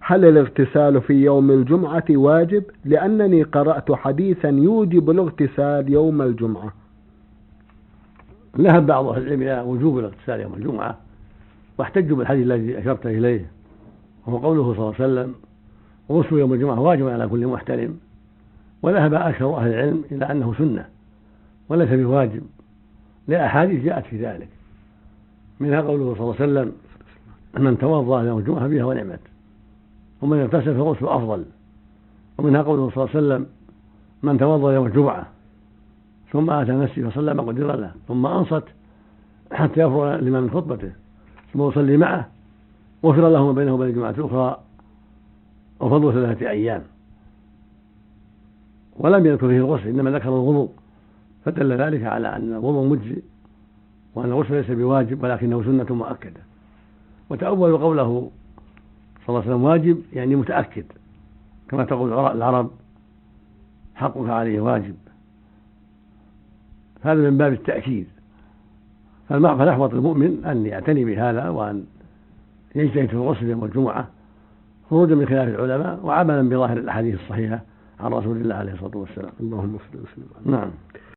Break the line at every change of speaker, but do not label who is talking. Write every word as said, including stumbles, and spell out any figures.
هل الاغتسال في يوم الجمعة واجب؟ لأنني قرأت حديثا يوجب الاغتسال يوم الجمعة.
ذهب بعض أهل العلم إلى وجوب الاغتسال يوم الجمعة، واحتجوا بالحديث الذي أشرت إليه، وهو قوله صلى الله عليه وسلم: غسل يوم الجمعة واجب على كل محتلم. وذهب أكثر أهل العلم إلى أنه سنة وليس بواجب، لأحاديث جاءت في ذلك، منها قوله صلى الله عليه وسلم: من توضأ يوم الجمعة بها ونعمت، ومن اغتسل فالغسل أفضل. ومنها قوله صلى الله عليه وسلم: من توضأ يوم الجمعة ثم أتى نفسه فصلى ما قدر له ثم أنصت حتى يفرغ الإمام من خطبته ثم يصلي معه غفر له ما بينه وبين الجمعة الأخرى وفضل ثلاثة أيام. ولم يذكر فيه الغسل، إنما ذكر الوضوء، فدل ذلك على أن الوضوء مجزئ وأن الغسل ليس بواجب ولكنه سنة مؤكدة. وتأول قوله صلى الله عليه وسلم واجب يعني متأكد، كما تقول العرب: حقك عليه واجب. هذا من باب التأكيد. فالأحوط المؤمن أن يعتني بهذا وأن يجتهد في الغسل يوم الجمعة خروجا من خلاف العلماء وعملا بظاهر الأحاديث الصحيحة عن رسول الله عليه الصلاة والسلام.
اللهم صل وسلم.
نعم.